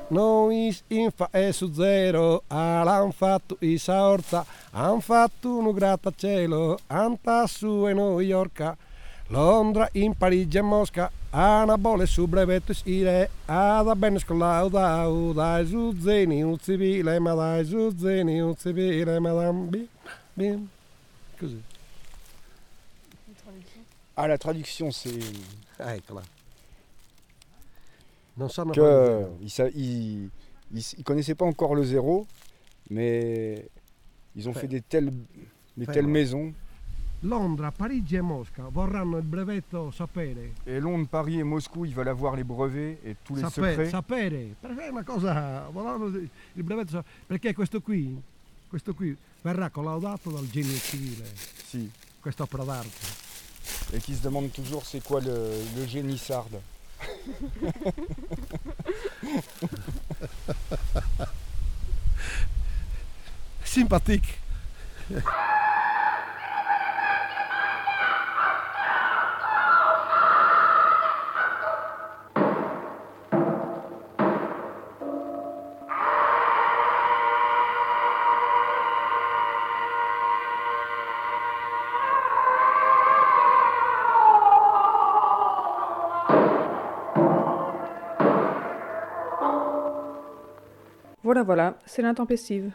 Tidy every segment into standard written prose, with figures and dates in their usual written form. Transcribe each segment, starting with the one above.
noi infa e su zero, han fatto i sorta, han fatto un grattacielo, anta su e New York, Londra, in Parigi e Mosca, anabole su brevetto ire, ada bene scolauda, dai su zeni un civile, ma dai su zeni un civile, madame, bim, così. Ah, la traduction, c'est Eccola. Non sanno ils connaissaient pas encore le zéro, mais ils ont fait des telles maisons. Londra, Parigi e Mosca vorranno il brevetto sapere. Et Londres, Paris et Moscou, ils veulent avoir les brevets et tous les secrets. Sapere, perché è una cosa, vorranno il brevetto perché questo qui verrà collaudato dal genio civile. Si. Quest'opera d'arte. Et qui se demandent toujours c'est quoi le génie sarde. Sympathique. Voilà, c'est l'intempestive.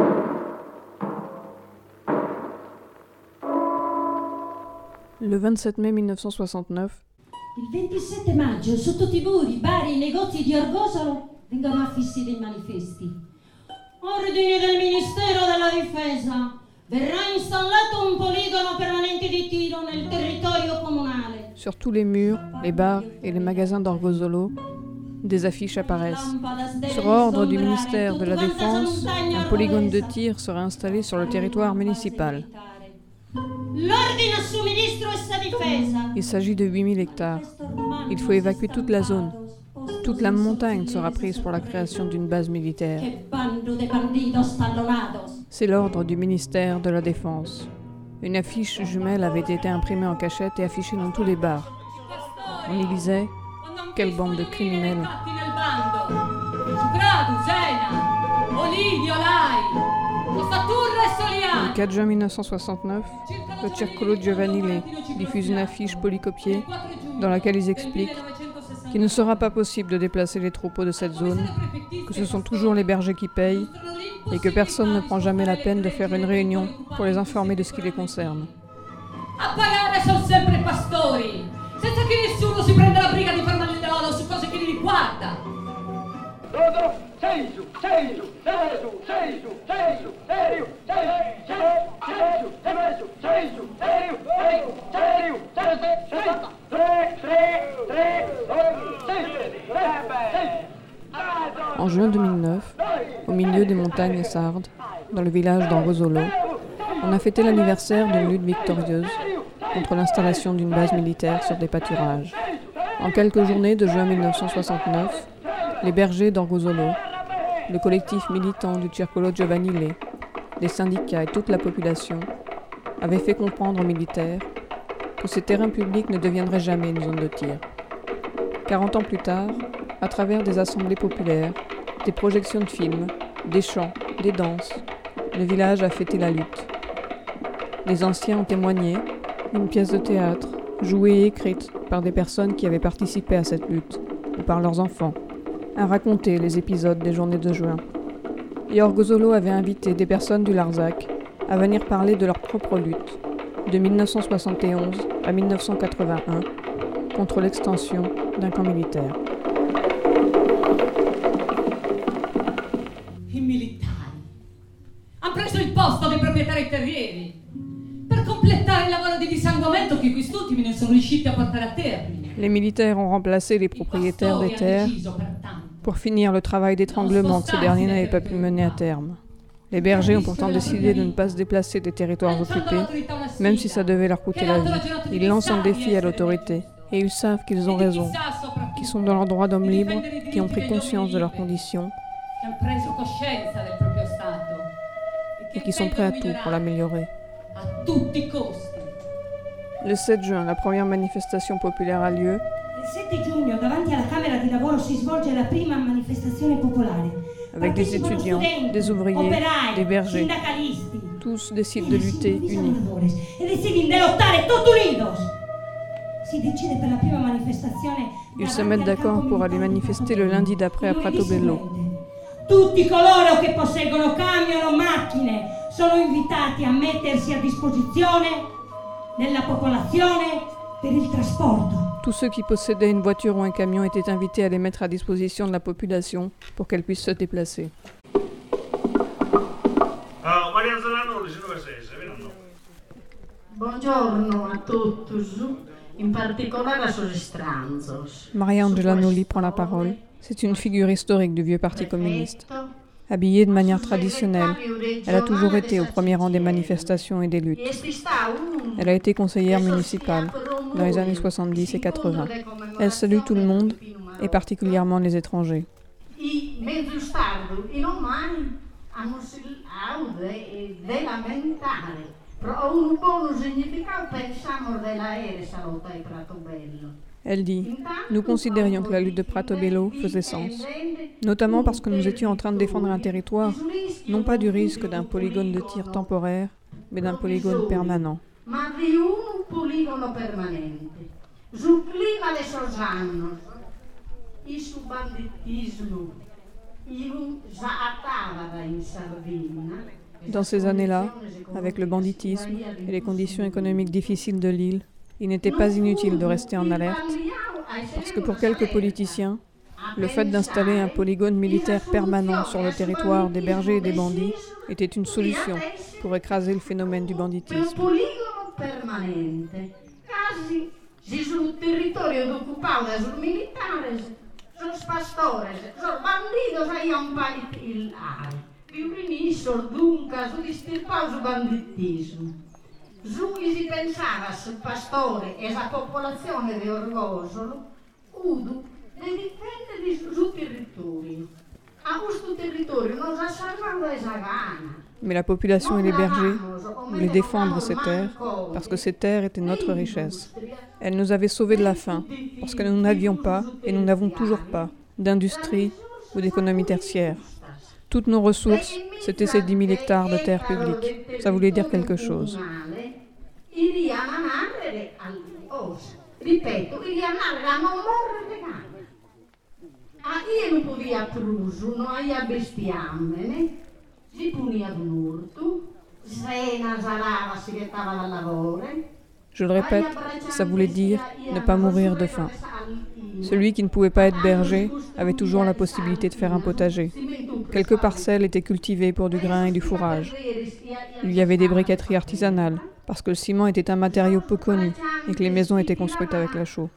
Le 27 mai 1969. Il 27 maggio su tutti i muri, bar e negozi di Orgosolo vengono affissi dei manifesti. Ordine del Ministero della Difesa. Verrà installato un poligono permanente di tiro nel territorio comunale. Sur tous les murs, les bars et les magasins d'Orgosolo, des affiches apparaissent. Sur ordre du ministère de la Défense, un polygone de tir sera installé sur le territoire municipal. Il s'agit de 8000 hectares. Il faut évacuer toute la zone. Toute la montagne sera prise pour la création d'une base militaire. C'est l'ordre du ministère de la Défense. Une affiche jumelle avait été imprimée en cachette et affichée dans tous les bars. On y lisait « Quelle bande de criminels !» Le 4 juin 1969, le Circolo Giovanile diffuse une affiche polycopiée dans laquelle ils expliquent qu'il ne sera pas possible de déplacer les troupeaux de cette zone, que ce sont toujours les bergers qui payent et que personne ne prend jamais la peine de faire une réunion pour les informer de ce qui les concerne. A pagare sono sempre i pastori, senza che nessuno si prenda la briga di fare mal loro su cose che li riguarda. En juin 2009, au milieu des montagnes sardes, dans le village d'Orgosolo, on a fêté l'anniversaire d'une lutte victorieuse contre l'installation d'une base militaire sur des pâturages. En quelques journées de juin 1969, les bergers d'Orgosolo, le collectif militant du Circolo Giovanile, les syndicats et toute la population avaient fait comprendre aux militaires que ces terrains publics ne deviendraient jamais une zone de tir. 40 ans plus tard, à travers des assemblées populaires, des projections de films, des chants, des danses, le village a fêté la lutte. Les anciens ont témoigné, une pièce de théâtre, jouée et écrite par des personnes qui avaient participé à cette lutte, ou par leurs enfants, a raconté les épisodes des journées de juin. Et Orgosolo avait invité des personnes du Larzac à venir parler de leur propre lutte, de 1971 à 1981, contre l'extension d'un camp militaire. I militari hanno preso il posto dei proprietari terrieri per completare il lavoro di dissanguamento che quest'ultimi non sono riusciti a portare a termine. Les militaires ont remplacé les propriétaires des terres pour finir le travail d'étranglement que ces derniers n'avaient pas pu mener à terme. Les bergers ont pourtant décidé de ne pas se déplacer des territoires occupés, même si ça devait leur coûter la vie. Ils lancent un défi à l'autorité, et ils savent qu'ils ont raison, qu'ils sont dans leur droit d'hommes libres, qui ont pris conscience de leurs conditions, et qui sont prêts à tout pour l'améliorer. Le 7 juin, la première manifestation populaire a lieu, 7 giugno, davanti alla Camera di Lavoro, si svolge la prima manifestazione popolare. Avec des étudiants, des ouvriers, des bergers. Tous décident de lutter unis. Ils se mettent d'accord pour aller manifester le lundi d'après à Pratobello. Tutti coloro che posseggono camion o macchine sono invitati a mettersi a disposizione della popolazione per il trasporto. Tous ceux qui possédaient une voiture ou un camion étaient invités à les mettre à disposition de la population pour qu'elle puisse se déplacer. Buongiorno a tutti, in particolare a Sostranzos. Maria Angelanoli prend la parole. C'est une figure historique du vieux parti communiste. Habillée de manière traditionnelle, elle a toujours été au premier rang des manifestations et des luttes. Elle a été conseillère municipale dans les années 70 et 80. Elle salue tout le monde, et particulièrement les étrangers. Elle dit « Nous considérions que la lutte de Pratobello faisait sens, notamment parce que nous étions en train de défendre un territoire, non pas du risque d'un polygone de tir temporaire, mais d'un polygone permanent. » Dans ces années-là, avec le banditisme et les conditions économiques difficiles de l'île, il n'était pas inutile de rester en alerte, parce que pour quelques politiciens, le fait d'installer un polygone militaire permanent sur le territoire des bergers et des bandits était une solution pour écraser le phénomène du banditisme. Giù si pensava sul pastore e la popolazione di Orgosolo, Udu, le difende sul territorio. A questo territorio non si salvava esa gana. Mais la population et les bergers voulaient défendre ces terres parce que ces terres étaient notre richesse. Elles nous avaient sauvés de la faim parce que nous n'avions pas, et nous n'avons toujours pas, d'industrie ou d'économie tertiaire. Toutes nos ressources, c'était ces 10 000 hectares de terres publiques. Ça voulait dire quelque chose. Je le répète, ça voulait dire ne pas mourir de faim. Celui qui ne pouvait pas être berger avait toujours la possibilité de faire un potager. Quelques parcelles étaient cultivées pour du grain et du fourrage. Il y avait des briqueteries artisanales, parce que le ciment était un matériau peu connu et que les maisons étaient construites avec la chaux.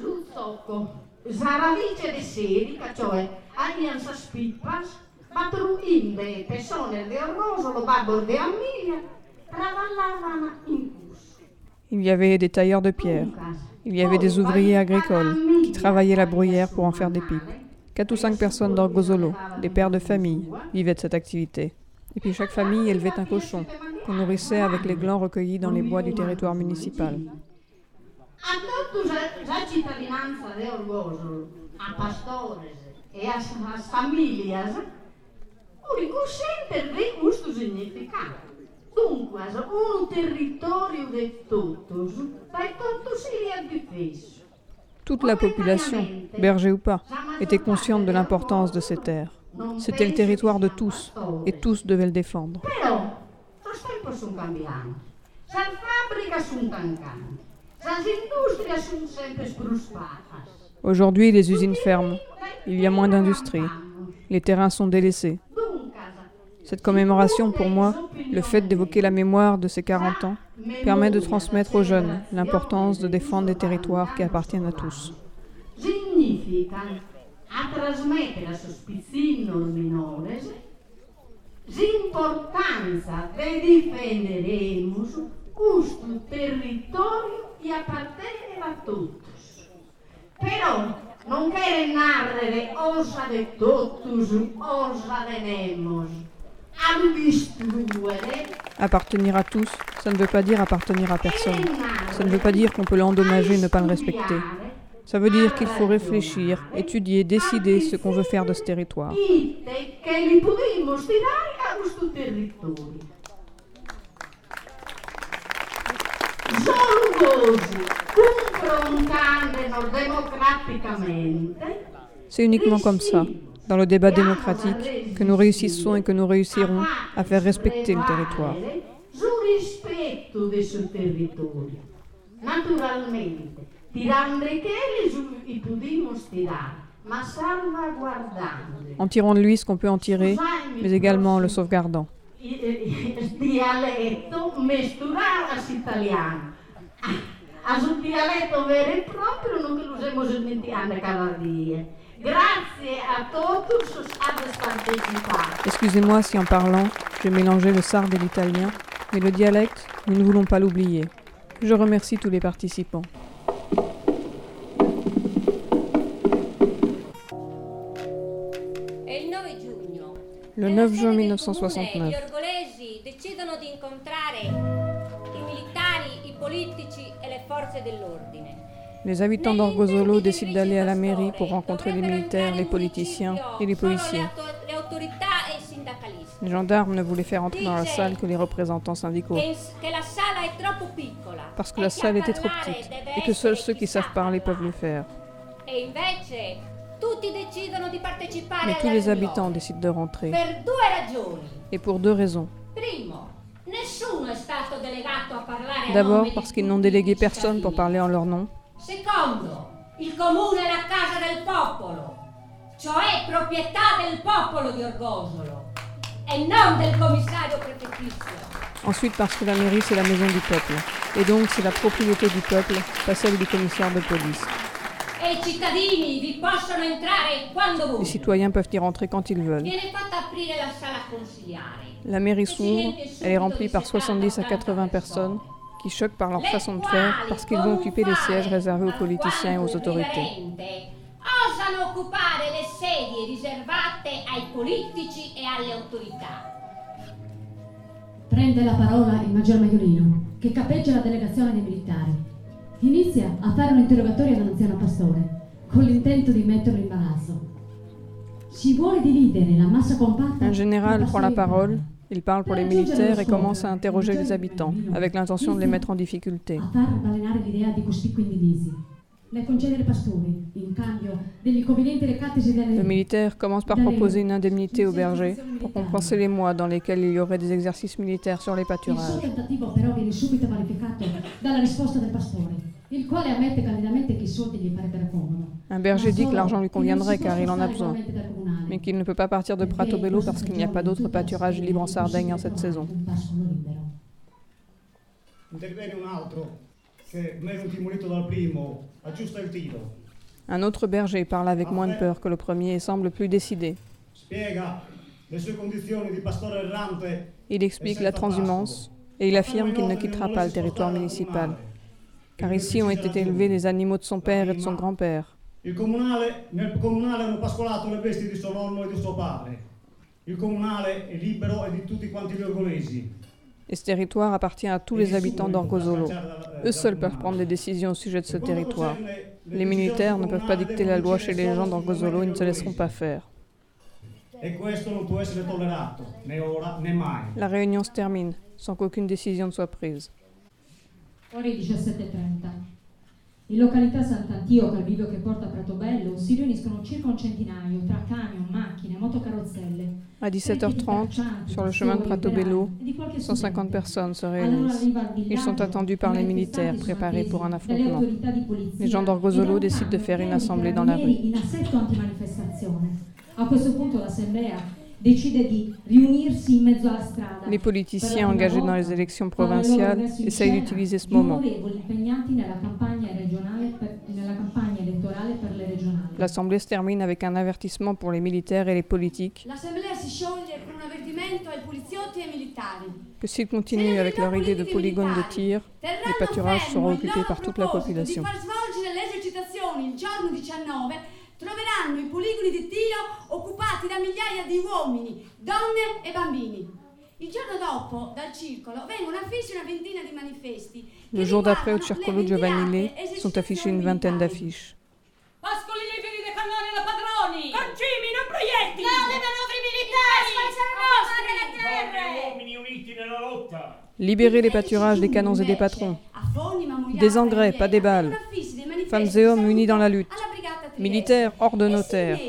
Il y avait des tailleurs de pierre. Il y avait des ouvriers agricoles qui travaillaient la bruyère pour en faire des pipes. 4 ou 5 personnes d'Orgosolo, des pères de famille, vivaient de cette activité. Et puis chaque famille élevait un cochon qu'on nourrissait avec les glands recueillis dans les bois du territoire municipal. Toute la population, berger ou pas, était consciente de l'importance de ces terres. C'était le territoire de tous, et tous devaient le défendre. Aujourd'hui, les usines ferment. Il y a moins d'industrie. Les terrains sont délaissés. Cette commémoration, pour moi, le fait d'évoquer la mémoire de ces 40 ans, permet de transmettre aux jeunes l'importance de défendre des territoires qui appartiennent à tous. L'importanza di difenderemos questo territorio che appartiene a tutti. Però non quiere narrare osa de totus, osa de nemos. Appartenir à tous, ça ne veut pas dire appartenir à personne. Ça ne veut pas dire qu'on peut l'endommager et ne pas le respecter. Ça veut dire qu'il faut réfléchir, étudier, décider ce qu'on veut faire de ce territoire. C'est uniquement comme ça, dans le débat démocratique, que nous réussissons et que nous réussirons à faire respecter le territoire. En tirant de lui ce qu'on peut en tirer, mais également en le sauvegardant. Excusez-moi si en parlant, j'ai mélangé le sarde et l'italien, mais le dialecte, nous ne voulons pas l'oublier. Je remercie tous les participants. Le 9 juin 1969. Les habitants d'Orgosolo décident d'aller à la mairie pour rencontrer les militaires, les politiciens et les policiers. Les gendarmes ne voulaient faire entrer dans la salle que les représentants syndicaux, parce que la salle était trop petite et que seuls ceux qui savent parler peuvent le faire. Mais tous les habitants décident de rentrer. Et pour deux raisons. D'abord parce qu'ils n'ont délégué personne pour parler en leur nom. Il comune è la casa del popolo, cioè proprietà del popolo di Orgosolo e non del commissario prefettizio. Ensuite parce que la mairie c'est la maison du peuple, et donc c'est la propriété du peuple, pas celle du commissaire de police. E i cittadini vi possono entrare quando vogliono. Les citoyens peuvent y rentrer quand ils veulent. Viene fatta aprire la sala consiliare. La mairie s'ouvre, elle est remplie par 70 à 80 personnes qui choquent par leur façon de faire parce qu'ils vont occuper les sièges réservés aux politiciens et aux autorités. Osano occupare le sedie riservate ai politici e alle autorità. Prende la parola il maggior Maiorino, che capeggia la delegazione dei militari. Inizia a fare un interrogatorio all'anziano pastore, con l'intento di metterlo in imbarazzo. Si vuole dividere la massa compatta. Un général prend la parole. Il parle pour les militaires et commence à interroger les habitants, avec l'intention de les mettre en difficulté. Le militaire commence par proposer une indemnité aux bergers pour compenser les mois dans lesquels il y aurait des exercices militaires sur les pâturages. Un berger dit que l'argent lui conviendrait car il en a besoin, mais qu'il ne peut pas partir de Pratobello parce qu'il n'y a pas d'autre pâturage libre en Sardaigne en cette saison. Un autre berger parle avec moins de peur que le premier et semble plus décidé. Il explique la transhumance et il affirme qu'il ne quittera pas le territoire municipal, car ici ont été élevés les animaux de son père et de son grand-père. Nel comunale hanno pascolato le bestie di suo nonno e di suo padre. Il comunale è libero e di tutti quanti gli orgolesi. Et ce territoire appartient à tous les habitants d'Orgosolo. Eux seuls peuvent prendre des décisions au sujet de ce territoire. Les militaires ne peuvent pas dicter la loi chez les gens d'Orgosolo, ils ne se laisseront pas faire. La réunion se termine, sans qu'aucune décision ne soit prise. Ore 17:30. In località Sant'Antio, Calvivio che porta a Pratobello, si riuniscono circa un centinaio tra camion, macchine, motocarrozzelle. À 17h30, sur le chemin de Pratobello, 150 personnes se réunissent. Ils sont attendus par les militaires, préparés pour un affrontement. Les gens d'Orgosolo décident de faire une assemblée dans la rue. A questo punto l'assemblea decide di riunirsi in mezzo alla strada. Les politiciens engagés dans les élections provinciales essayent d'utiliser ce moment. L'assemblée se termine avec un avertissement pour les militaires et les politiques que s'ils continuent avec leur idée de polygone de tir, les pâturages seront occupés par toute la population. Troveranno i poligoni di tiro occupati da migliaia di uomini, donne e bambini. Il giorno dopo, dal circolo, vengono affissi una ventina di manifesti. Le jour d'après, au Circolo Giovanile, sont affichées une vingtaine d'affiches. Pascoli i fili dei cannoni da padroni! Concimi, non proiettili! No, dei manovri militari! Uomini uniti nella lotta! Libérer les pâturages des canons et des patrons. Des engrais, pas des balles. Femmes et hommes unis dans la lutte. Militaires hors de nos terres.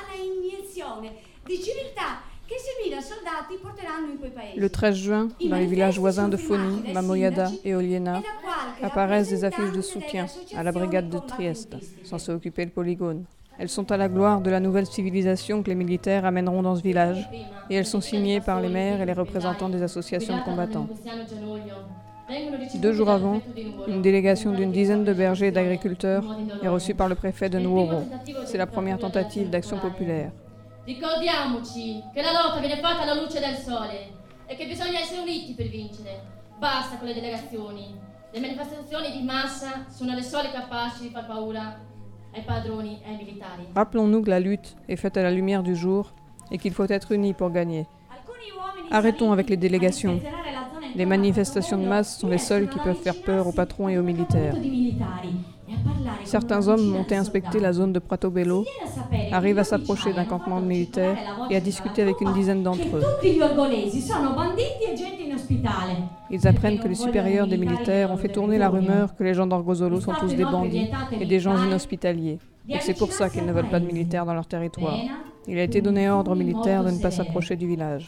Le 13 juin, dans les villages voisins de Foni, Mamoyada et Oliena, apparaissent des affiches de soutien à la brigade de Trieste, censée occuper le polygone. Elles sont à la gloire de la nouvelle civilisation que les militaires amèneront dans ce village, et elles sont signées par les maires et les représentants des associations de combattants. 2 jours avant, une délégation d'une dizaine de bergers et d'agriculteurs est reçue par le préfet de Nuoro. C'est la première tentative d'action populaire. Ricordiamoci che la lotta viene fatta alla luce del sole e che bisogna essere uniti per vincere. Basta con le delegazioni. Le manifestazioni di massa sono le sole capaci di far paura ai padroni e ai militari. Rappelons-nous que la lutte est faite à la lumière du jour et qu'il faut être unis pour gagner. Arrêtons avec les délégations. Les manifestations de masse sont les seules qui peuvent faire peur aux patrons et aux militaires. Certains hommes montés inspecter la zone de Prato Bello arrivent à s'approcher d'un campement de militaires et à discuter avec une dizaine d'entre eux. Ils apprennent que les supérieurs des militaires ont fait tourner la rumeur que les gens d'Orgosolo sont tous des bandits et des gens inhospitaliers, et que c'est pour ça qu'ils ne veulent pas de militaires dans leur territoire. Il a été donné ordre aux militaires de ne pas s'approcher du village.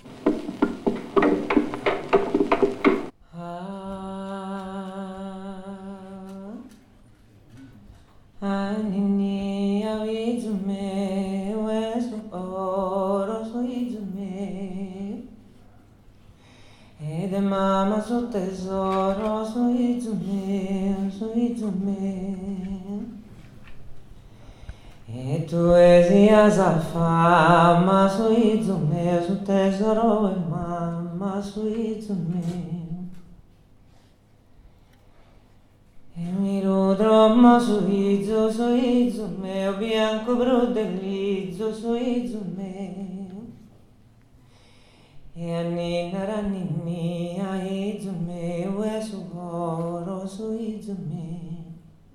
Mama sul tesoro, sui zumbi. E tu esias a fama, sui zumbi, sul tesoro e mamma, sui zumbi. E mi rudromo sui zumbi, o bianco brodellizzo, sui zumbi. E annina ranninni a izume, ue su oro su izume.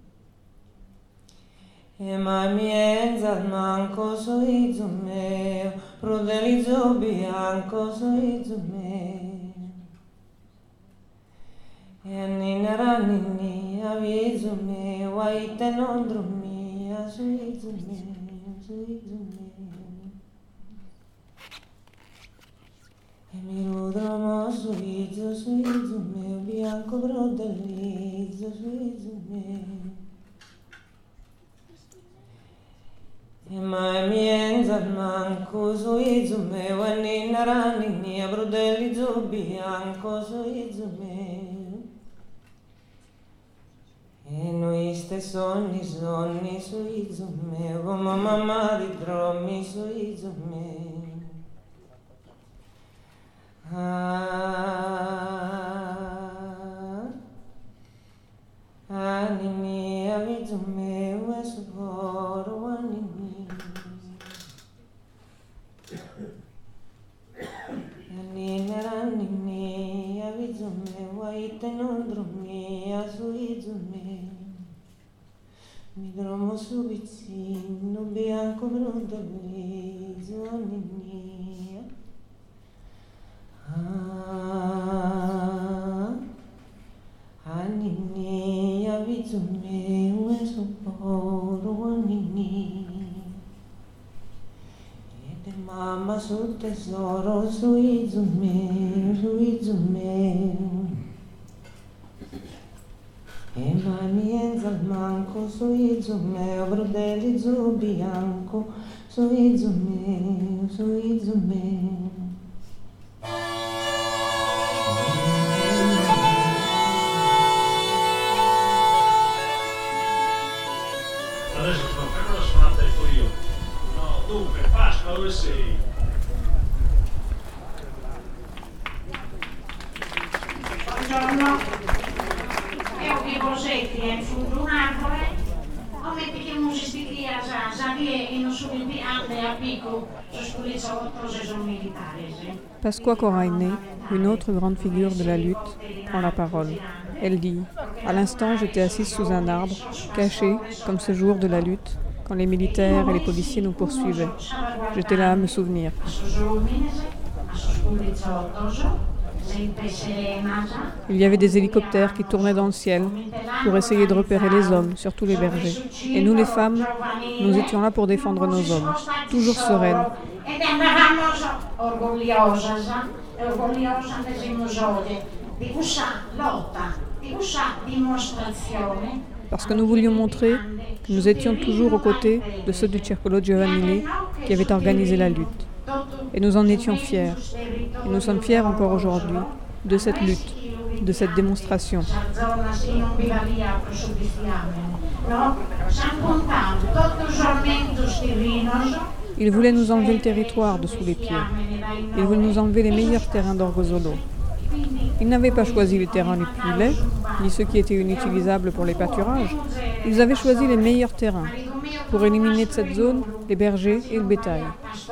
E mamienza al manco su izume, prudelizzo bianco su izume. E annina ranninni a izume, waite non drummia su izume, su izume. E mi rudromo su izume, bianco brodellizzo su izume. E mai mienza manco su izume, wannina ranninni a brodellizzo bianco su izume. E noi stessonni sonni su izume, come mamma di drommi su izume. Anini avizume wesugoro anini. Anini avizume waite non dromia su izume. Mi dromo su vicino bianco brodellizzo anini. Anini avizume wesugoro anini. E mamma sul tesoro su izume, su izume. E mamienza al manco su izume, o brodellizzo bianco su izume, su izume. Adesso no, però lo suonate io. No, dunque, Pasqua dove sei? Buongiorno, io qui Bosetti è su un arbore, ho messo che non si stia già vie e non sono in ande a picco, sono sono militari. Pasqua Coraine, une autre grande figure de la lutte, prend la parole. Elle dit « À l'instant, j'étais assise sous un arbre, cachée, comme ce jour de la lutte, quand les militaires et les policiers nous poursuivaient. J'étais là à me souvenir. Il y avait des hélicoptères qui tournaient dans le ciel pour essayer de repérer les hommes, surtout les bergers. Et nous, les femmes, nous étions là pour défendre nos hommes, toujours sereines. Parce que nous voulions montrer que nous étions toujours aux côtés de ceux du Circolo Giovanile qui avaient organisé la lutte. Et nous en étions fiers. Et nous sommes fiers encore aujourd'hui de cette lutte, de cette démonstration. Ils voulaient nous enlever le territoire de sous les pieds. Ils voulaient nous enlever les meilleurs terrains d'Orgosolo. Ils n'avaient pas choisi les terrains les plus laids, ni ceux qui étaient inutilisables pour les pâturages. Ils avaient choisi les meilleurs terrains pour éliminer de cette zone les bergers et le bétail.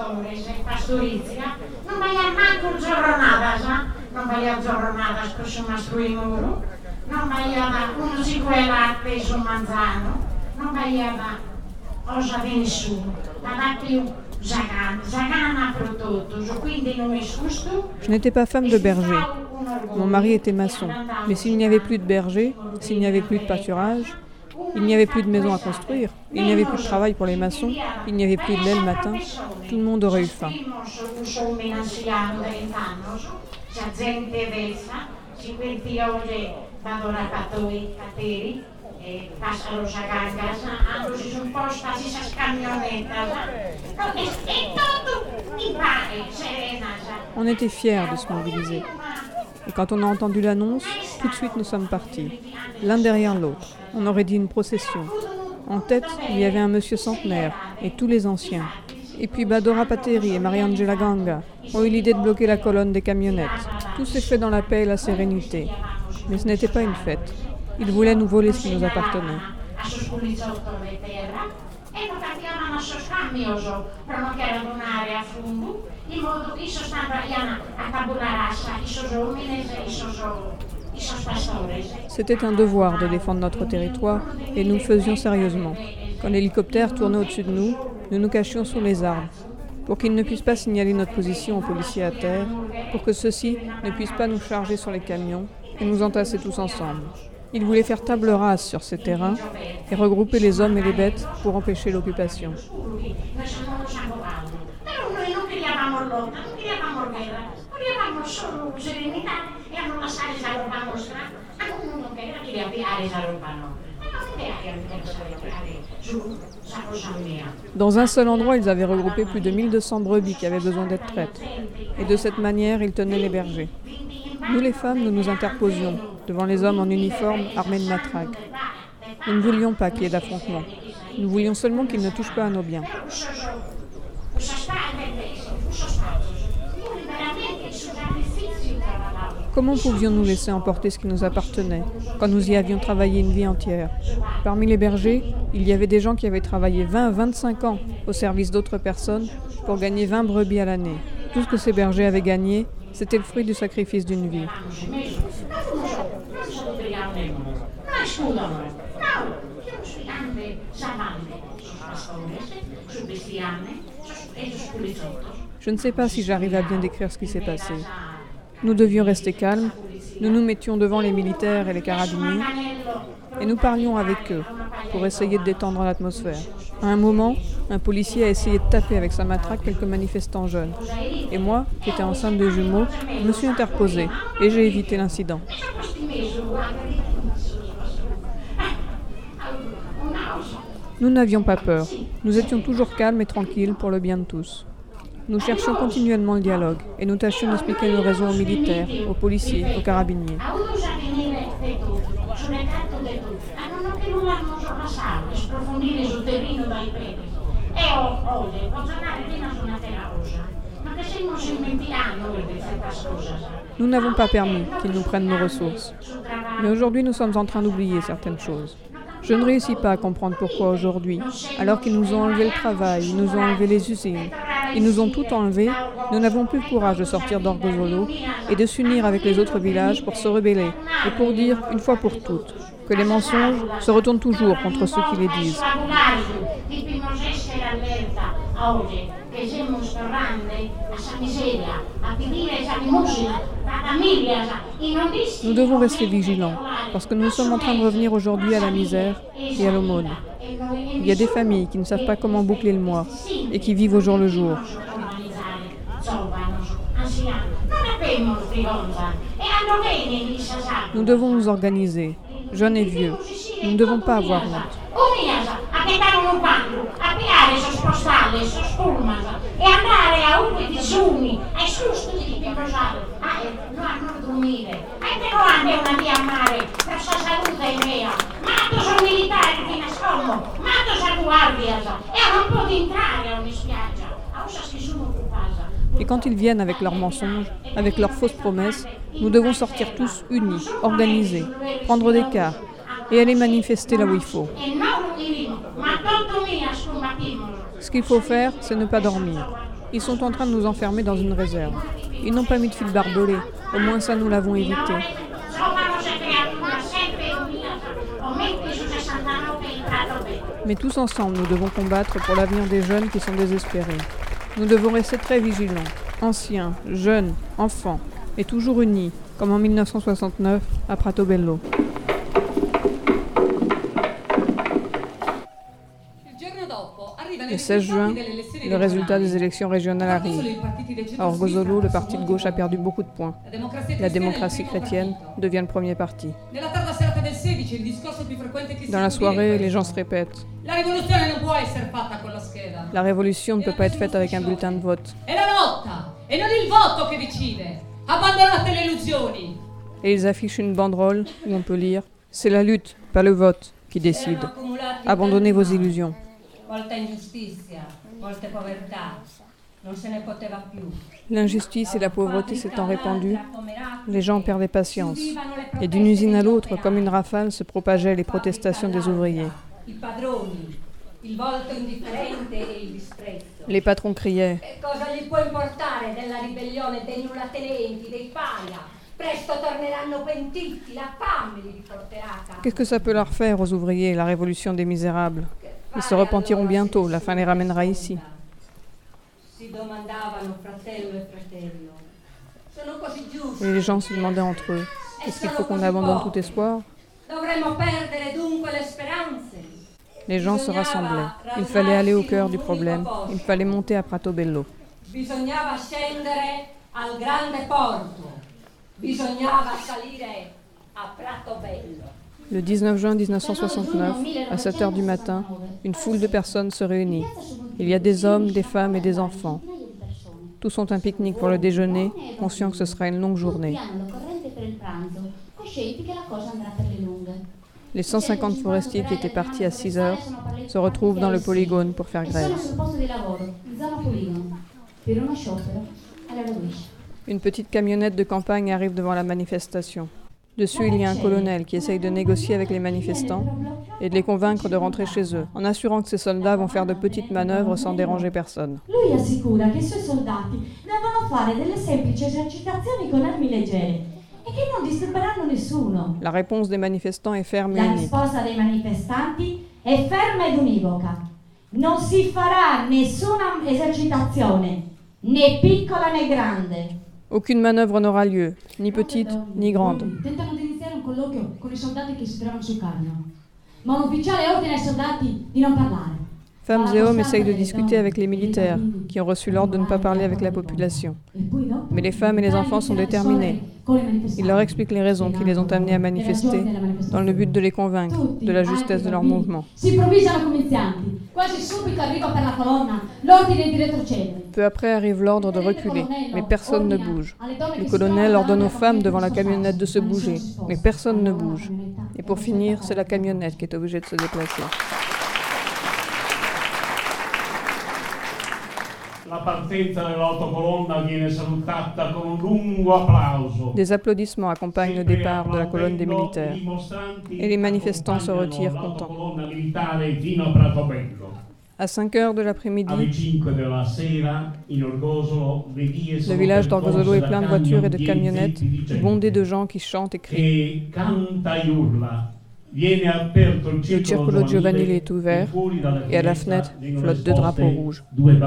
Je n'étais pas femme de berger. Mon mari était maçon. Mais s'il n'y avait plus de berger, s'il n'y avait plus de pâturage, il n'y avait plus de maison à construire, il n'y avait plus de travail pour les maçons, il n'y avait plus de lait le matin, tout le monde aurait eu faim. On était fiers de se mobiliser. Et quand on a entendu l'annonce, tout de suite nous sommes partis, l'un derrière l'autre. On aurait dit une procession. En tête, il y avait un monsieur centenaire et tous les anciens. Et puis Badora Pateri et Mariangela Ganga ont eu l'idée de bloquer la colonne des camionnettes. Tout s'est fait dans la paix et la sérénité. Mais ce n'était pas une fête. Ils voulaient nous voler ce qui nous appartenait. C'était un devoir de défendre notre territoire et nous le faisions sérieusement. Quand l'hélicoptère tournait au-dessus de nous, nous nous cachions sous les arbres pour qu'ils ne puissent pas signaler notre position aux policiers à terre, pour que ceux-ci ne puissent pas nous charger sur les camions et nous entasser tous ensemble. Ils voulaient faire table rase sur ces terrains et regrouper les hommes et les bêtes pour empêcher l'occupation. Dans un seul endroit, ils avaient regroupé plus de 1200 brebis qui avaient besoin d'être traites. Et de cette manière, ils tenaient les bergers. Nous, les femmes, nous nous interposions devant les hommes en uniforme armés de matraques. Nous ne voulions pas qu'il y ait d'affrontement. Nous voulions seulement qu'ils ne touchent pas à nos biens. Comment pouvions-nous laisser emporter ce qui nous appartenait, quand nous y avions travaillé une vie entière? Parmi les bergers, il y avait des gens qui avaient travaillé 20-25 ans au service d'autres personnes pour gagner 20 brebis à l'année. Tout ce que ces bergers avaient gagné, c'était le fruit du sacrifice d'une vie. Je ne sais pas si j'arrive à bien décrire ce qui s'est passé. Nous devions rester calmes, nous nous mettions devant les militaires et les carabiniers, et nous parlions avec eux pour essayer de détendre l'atmosphère. À un moment, un policier a essayé de taper avec sa matraque quelques manifestants jeunes. Et moi, qui étais enceinte de jumeaux, je me suis interposée et j'ai évité l'incident. Nous n'avions pas peur. Nous étions toujours calmes et tranquilles pour le bien de tous. Nous cherchions continuellement le dialogue et nous tâchions d'expliquer nos raisons aux militaires, aux policiers, aux carabiniers. Nous n'avons pas permis qu'ils nous prennent nos ressources. Mais aujourd'hui, nous sommes en train d'oublier certaines choses. Je ne réussis pas à comprendre pourquoi aujourd'hui, alors qu'ils nous ont enlevé le travail, ils nous ont enlevé les usines, ils nous ont tout enlevé, nous n'avons plus le courage de sortir d'Orgosolo et de s'unir avec les autres villages pour se rebeller et pour dire, une fois pour toutes, que les mensonges se retournent toujours contre ceux qui les disent. questa oggi, che siamo stornati a San Miseria, a pedire San Musina, a Emilia, Nous devons rester vigilants, parce que nous sommes en train de revenir aujourd'hui à la misère et à l'aumône. Il y a des familles qui ne savent pas comment boucler le mois et qui vivent au jour le jour. Nous devons nous organiser, jeunes et vieux. Nous ne devons pas avoir honte. Et quand ils viennent avec leurs mensonges, avec leurs fausses promesses, nous devons sortir tous unis, organisés, prendre des cas et aller manifester là où il faut. Ce qu'il faut faire, c'est ne pas dormir. Ils sont en train de nous enfermer dans une réserve. Ils n'ont pas mis de fil barbelé, au moins ça nous l'avons évité. Mais tous ensemble, nous devons combattre pour l'avenir des jeunes qui sont désespérés. Nous devons rester très vigilants, anciens, jeunes, enfants, et toujours unis, comme en 1969 à Pratobello. Le 16 juin, le résultat des élections régionales arrive. À Orgosolo, le parti de gauche a perdu beaucoup de points. La démocratie chrétienne devient le premier parti. Dans la soirée, les gens se répètent. La révolution ne peut pas être faite avec un bulletin de vote. Et ils affichent une banderole où on peut lire « C'est la lutte, pas le vote, qui décide. Abandonnez vos illusions. » L'injustice et la pauvreté s'étant répandues, les gens perdaient patience. Et d'une usine à l'autre, comme une rafale, se propageaient les protestations des ouvriers. Les patrons criaient. Qu'est-ce que ça peut leur faire aux ouvriers, la révolution des misérables? Ils se repentiront bientôt, la fin les ramènera ici. Et les gens se demandaient entre eux, est-ce qu'il faut qu'on abandonne tout espoir? Les gens se rassemblaient. Il fallait aller au cœur du problème. Il fallait monter à Pratobello. Le 19 juin 1969, à 7 heures du matin, une foule de personnes se réunit. Il y a des hommes, des femmes et des enfants. Tous ont un pique-nique pour le déjeuner, conscients que ce sera une longue journée. Les 150 forestiers qui étaient partis à 6 heures se retrouvent dans le polygone pour faire grève. Une petite camionnette de campagne arrive devant la manifestation. Dessus, il y a un colonel qui essaye de négocier avec les manifestants et de les convaincre de rentrer chez eux, en assurant que ses soldats vont faire de petites manœuvres sans déranger personne. Lui assicura che i suoi soldati devono fare delle semplici esercitazioni con armi leggere e che non disturberanno nessuno. La réponse des manifestants est ferme et La unique. risposta dei manifestanti è ferma ed univoca. Non si farà nessuna esercitazione, né piccola né grande. Aucune manœuvre n'aura lieu, ni petite ni grande. Tentano di iniziare un colloquio con i soldati che si trovano sul camion, ma un ufficiale ordina ai soldati di non parlare. Femmes et hommes essayent de discuter avec les militaires, qui ont reçu l'ordre de ne pas parler avec la population. Mais les femmes et les enfants sont déterminés. Ils leur expliquent les raisons qui les ont amenés à manifester, dans le but de les convaincre de la justesse de leur mouvement. Si improvvisano comizianti. Quasi subito arriva per la colonna l'ordine di retrocedere. Peu après arrive l'ordre de reculer, mais personne ne bouge. Le colonel ordonne aux femmes devant la camionnette de se bouger, mais personne ne bouge. Et pour finir, c'est la camionnette qui est obligée de se déplacer. La partenza dell'autocolonna viene salutata con un lungo applauso. Des applaudissements accompagnent le départ de la colonne des militaires. Et les manifestants se retirent contents. À 5 heures de l'après-midi, le village d'Orgosolo est plein de voitures et de camionnettes, bondé de gens qui chantent et crient. Le circolo giovanile est ouvert et à la fenêtre flottent 2 drapeaux rouges.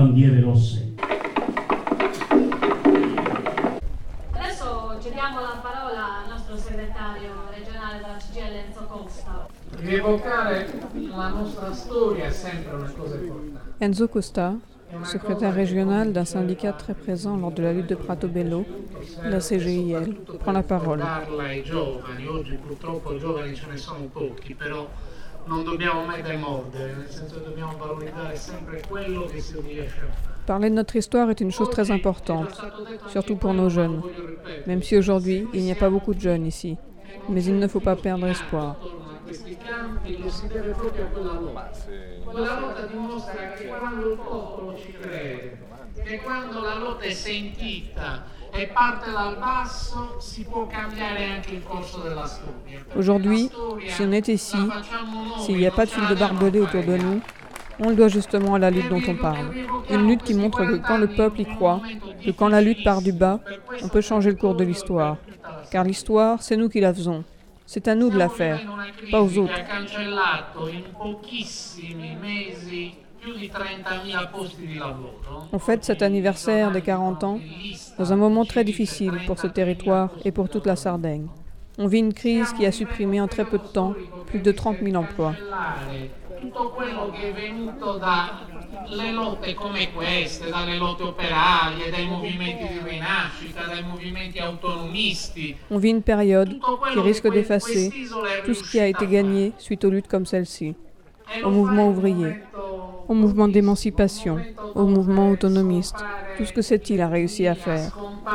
Adesso cediamo la parola al nostro segretario regionale della CGIL Enzo Costa. Rievocare la nostra storia è sempre una cosa importante. Enzo Costa, secrétaire régional d'un syndicat très présent lors de la lutte de Pratobello, la CGIL, prend la parole. Parla ai giovani, oggi purtroppo giovani ce ne sono pochi, però non dobbiamo mai demordere, nel senso che dobbiamo valorizzare sempre quello che si riesce a fare. Parler de notre histoire est une chose très importante, surtout pour nos jeunes, même si aujourd'hui il n'y a pas beaucoup de jeunes ici. Mais il ne faut pas perdre espoir. Questi campi lo si deve proprio a quella lotta. Quella lotta dimostra che quando il popolo ci crede, che quando la lotta è sentita e parte dal basso, si può cambiare anche il corso della storia. Aujourd'hui, si on est ici, s'il n'y a pas de fil de barbelé autour de nous, on le doit justement à la lutte dont on parle. Une lutte qui montre que quand le peuple y croit, que quand la lutte part du bas, on peut changer le cours de l'histoire. Car l'histoire, c'est nous qui la faisons. C'est à nous de la faire, pas aux autres. On fête cet anniversaire des 40 ans dans un moment très difficile pour ce territoire et pour toute la Sardaigne. On vit une crise qui a supprimé en très peu de temps plus de 30 000 emplois. Tutto quello che è venuto dalle lotte come queste, dalle lotte operaie, dai movimenti di rinascita, dai movimenti autonomisti. On vit une période qui risque d'effacer tout ce qui a été gagné suite aux luttes comme celle-ci, au mouvement ouvrier, au mouvement d'émancipation, au mouvement autonomiste, tout ce que cette île a réussi à faire.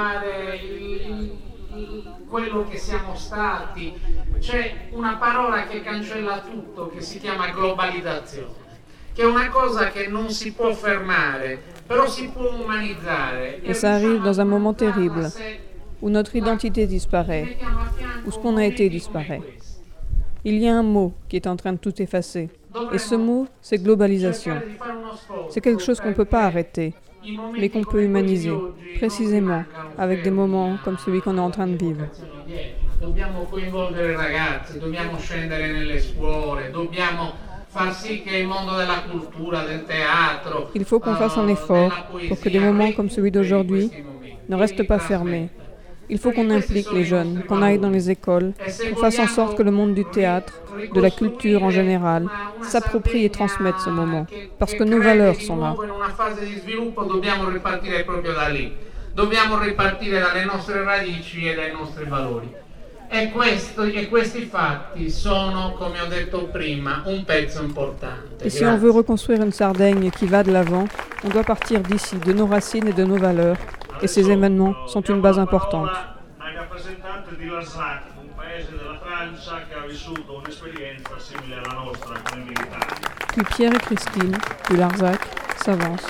Quello che siamo stati, c'è una parola che cancella tutto, che si chiama globalizzazione, che è una cosa che non si può fermare, però si può umanizzare. Et ça arrive dans un moment terrible, où notre identité disparaît, où ce qu'on a été disparaît. Il y a un mot qui est en train de tout effacer, et ce mot, c'est globalisation. C'est quelque chose qu'on ne peut pas arrêter, mais qu'on peut humaniser, précisément, avec des moments comme celui qu'on est en train de vivre. Dobbiamo coinvolgere i ragazzi, dobbiamo scendere nelle scuole, dobbiamo far sì che il mondo della cultura, del teatro. Il faut qu'on fasse un effort pour que des moments comme celui d'aujourd'hui ne restent pas fermés. Il faut qu'on implique les jeunes, qu'on aille dans les écoles, qu'on fasse en sorte que le monde du théâtre, de la culture en général, s'approprie et transmette ce moment, parce que nos valeurs sont là. In una fase di sviluppo dobbiamo ripartire proprio da lì. Dobbiamo ripartire dalle nostre radici e dai nostri valori. E questi fatti sono, come ho detto prima, un pezzo importante. Et si on veut reconstruire une Sardaigne qui va de l'avant, on doit partir d'ici, de nos racines et de nos valeurs. Et ces événements sont une base importante. Al rappresentante di Larzac, un paese della Francia che ha vissuto un'esperienza simile alla nostra come militari. Puis Pierre et Christine, du Larzac, s'avancent.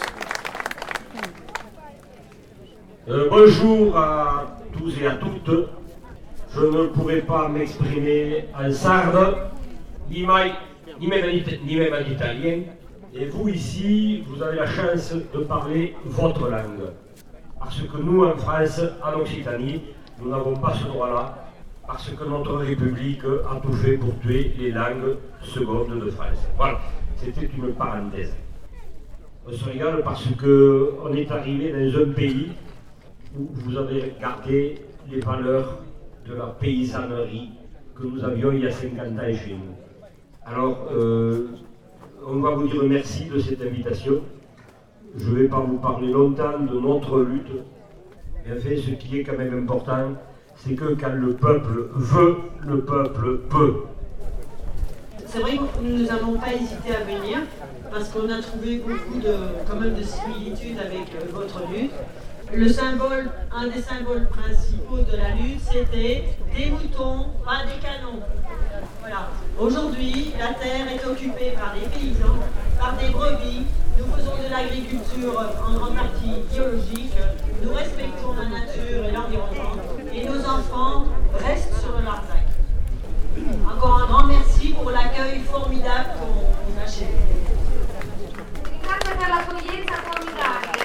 Bonjour à tous et à toutes. Je ne pourrais pas m'exprimer en sarde, ni même en italien. Et vous ici, vous avez la chance de parler votre langue. Parce que nous, en France, en Occitanie, nous n'avons pas ce droit-là, parce que notre République a tout fait pour tuer les langues secondes de France. Voilà, c'était une parenthèse. On se régale parce qu'on est arrivé dans un pays où vous avez gardé les valeurs de la paysannerie que nous avions il y a 50 ans chez nous. Alors, on va vous dire merci de cette invitation. Je ne vais pas vous parler longtemps de notre lutte. Mais en fait, ce qui est quand même important, c'est que quand le peuple veut, le peuple peut. C'est vrai que nous n'avons pas hésité à venir, parce qu'on a trouvé beaucoup de similitudes avec votre lutte. Le symbole, un des symboles principaux de la lutte, c'était des moutons, pas des canons. Voilà. Aujourd'hui, la terre est occupée par des paysans, par des brebis. Nous faisons de l'agriculture en grande partie biologique. Nous respectons la nature et l'environnement. Et nos enfants restent sur le Larzac. Encore un grand merci pour l'accueil formidable qu'on a chez nous. Grazie per l'accoglienza formidabile.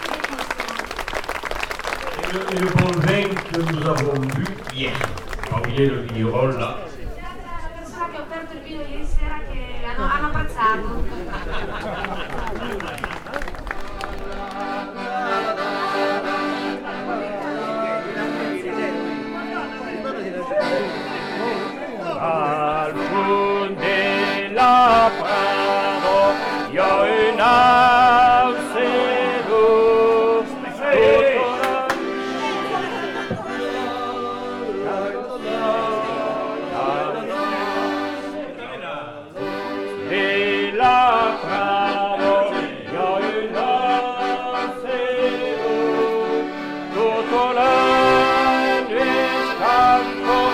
Et le bon vin que nous avons bu hier, parmi le vigneron là. La persona che ho passato. Al fin de la prado yo en de la prado yo en tutto l'anno es canto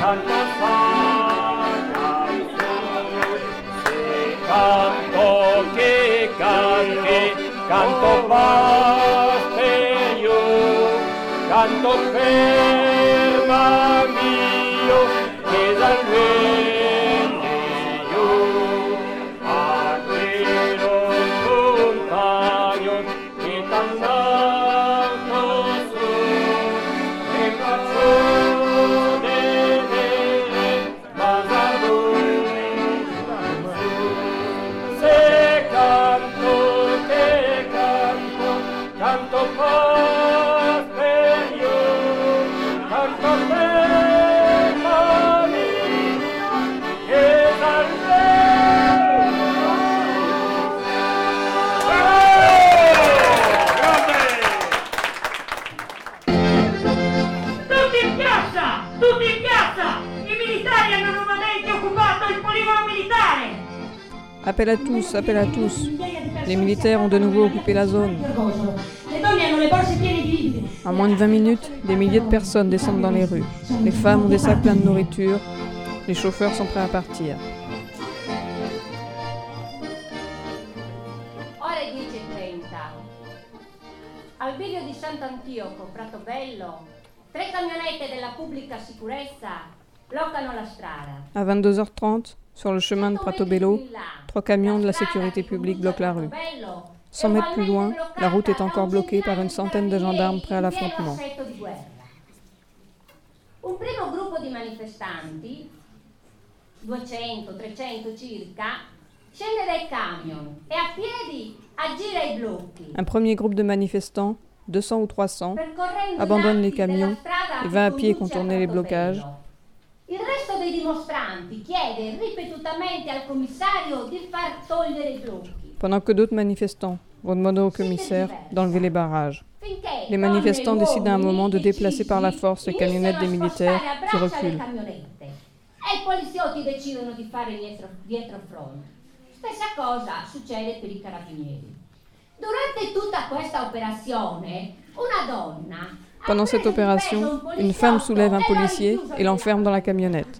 canto che canto pasperio, canto ferma mio, che dal vento a quello lontano che t'andato su, e faccio vedere, ma se canto che canto pasperio, canto ferma mio, che dal Tutti in piazza! I militari hanno nuovamente occupato il poligono militare! Appel à tous, appel à tous. Les militaires ont de nouveau occupé la zone. En moins de 20 minutes, des milliers de personnes descendent dans les rues. Les femmes ont des sacs pleins de nourriture. Les chauffeurs sont prêts à partir. Ore 10:30. Al bivio di Sant'Antioco, Pratobello, 3 camionette della pubblica sicurezza bloccano la strada. À 22h30, sur le chemin de Pratobello, 3 camions de la sécurité publique bloquent la rue. 100 mètres plus loin, la route est encore bloquée par une centaine de gendarmes prêts à l'affrontement. Un primo gruppo di manifestanti, 200-300 circa, scende dai camion e a piedi aggira i blocchi. Un premier groupe de manifestants, 200 ou 300, abandonne les camions et va à pied contourner les blocages. Il resto dei dimostranti chiede ripetutamente al commissario di far togliere i blocchi. Pendant que d'autres manifestants vont demander au commissaire d'enlever les barrages. Les manifestants décident à un moment de déplacer par la force les camionnettes des militaires qui reculent. E i poliziotti decidono di fare dietro front. Stessa cosa succede per i carabinieri. Durante tutta questa operazione, una donna... Pendant cette opération, une femme soulève un policier et l'enferme dans la camionnette.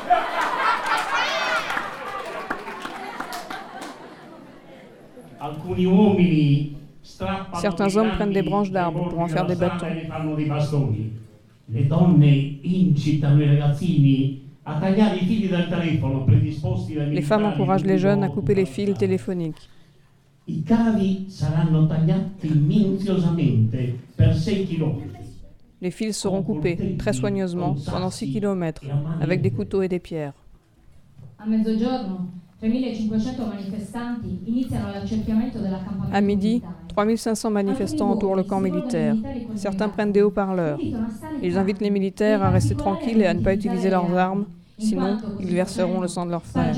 Certains hommes prennent des branches d'arbres pour en faire des bâtons. Le donne incitano i ragazzini a tagliare i fili del telefono predisposti dai militari. Les femmes encouragent les jeunes à couper les fils téléphoniques. I cavi saranno tagliati minuziosamente per 6 km. Les fils seront coupés très soigneusement pendant 6 km avec des couteaux et des pierres. A mezzogiorno, 3.500 manifestanti iniziano l'accerchiamento della campagna. À midi, 3500 manifestants entourent le camp militaire. Certains prennent des haut-parleurs. Ils invitent les militaires à rester tranquilles et à ne pas utiliser leurs armes, sinon ils verseront le sang de leurs frères.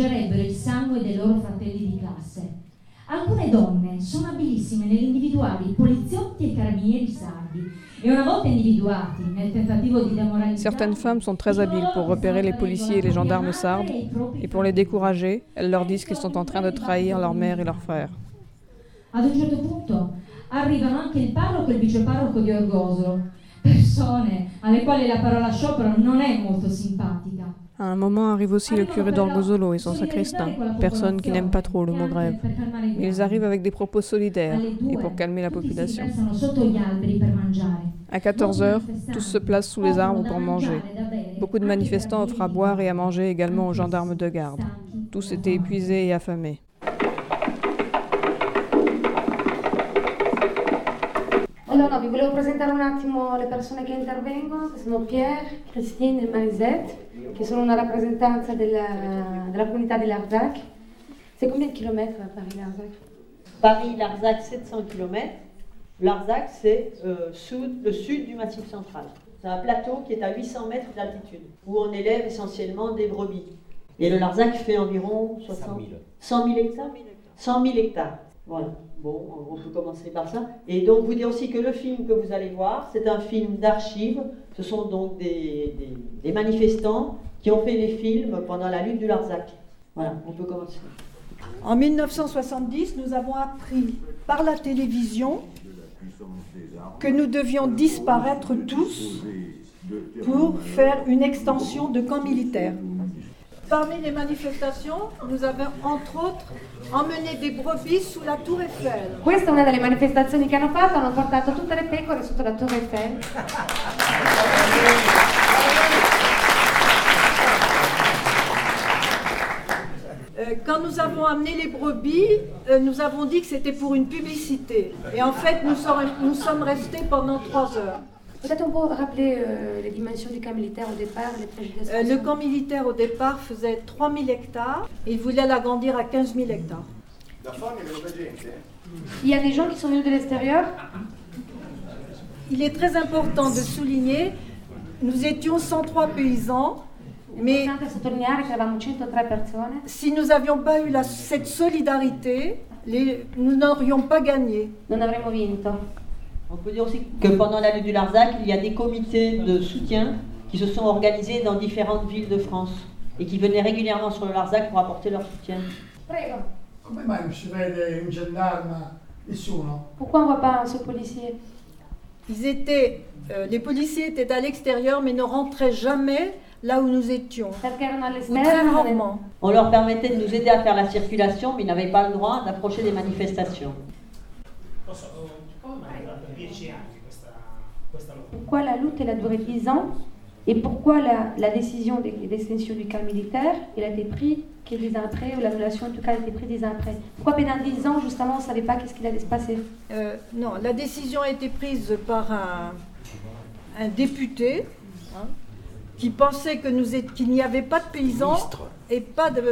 Alcune donne sono abilissime nell'individuare i poliziotti e i carabinieri sardi e una volta individuati nel tentativo di demoralizzare. Certaines femmes sont très habiles pour repérer les policiers et les gendarmes sardes, et pour les décourager, elles leur disent qu'ils sont en train de trahir leur mère et leurs frères. Ad un certo punto arrivano anche il parroco e il viceparroco di Orgosolo, persone alle quali la parola sciopero non è molto simpatica. À un moment arrive aussi le curé d'Orgosolo et son sacristain, personne qui n'aime pas trop le mot grève. Mais ils arrivent avec des propos solidaires et pour calmer la population. À 14h, tous se placent sous les arbres pour manger. Beaucoup de manifestants offrent à boire et à manger également aux gendarmes de garde. Tous étaient épuisés et affamés. Allora, vi volevo presentare un attimo le persone che intervengono, che sono Pierre, Christine e Marisette, che sono una rappresentanza della comunità di Larzac. C'est combien de kilomètres Paris-Larzac? Paris-Larzac, 700 km. Larzac, c'est le sud du Massif central. C'est un plateau qui est à 800 mètres d'altitude, où on élève essentiellement des brebis. Et le Larzac fait environ 100 000 hectares. 100 000 hectares. Voilà. Bon, on peut commencer par ça. Et donc, vous dire aussi que le film que vous allez voir, c'est un film d'archives. Ce sont donc des manifestants qui ont fait les films pendant la lutte du Larzac. Voilà, on peut commencer. En 1970, nous avons appris par la télévision que nous devions disparaître tous pour faire une extension de camps militaires. Parmi les manifestations, nous avons entre autres emmené des brebis sous la tour Eiffel. Questa è una delle manifestazioni che hanno fatto, hanno portato tutte le pecore sotto la tour Eiffel. Quand nous avons amené les brebis, nous avons dit que c'était pour une publicité. Et en fait, nous sommes restés pendant 3 heures. Peut-être on peut rappeler les dimensions du camp militaire au départ, les préjudices. Le camp militaire au départ faisait 3000 hectares et il voulait l'agrandir à 15 000 hectares. Il y a des gens qui sont venus de l'extérieur. Il est très important de souligner, nous étions 103 paysans, mais si nous n'avions pas eu cette solidarité, nous n'aurions pas gagné. Non avremmo vinto. On peut dire aussi que pendant la lutte du Larzac, il y a des comités de soutien qui se sont organisés dans différentes villes de France et qui venaient régulièrement sur le Larzac pour apporter leur soutien. Prego. Come mai non si vede un gendarme, nessuno? Pourquoi on ne voit pas un seul policier? Les policiers étaient à l'extérieur mais ne rentraient jamais là où nous étions. Ou très rarement. On leur permettait de nous aider à faire la circulation, mais ils n'avaient pas le droit d'approcher des manifestations. Pourquoi la lutte elle a duré 10 ans et pourquoi la décision d'extension du camp militaire elle a été prise que 10 ans après, ou l'annulation en tout cas a été prise 10 ans après? Pourquoi pendant 10 ans justement on ne savait pas qu'est-ce qu'il allait se passer? Non, la décision a été prise par un député qui pensait qu'il n'y avait pas de paysans et pas de...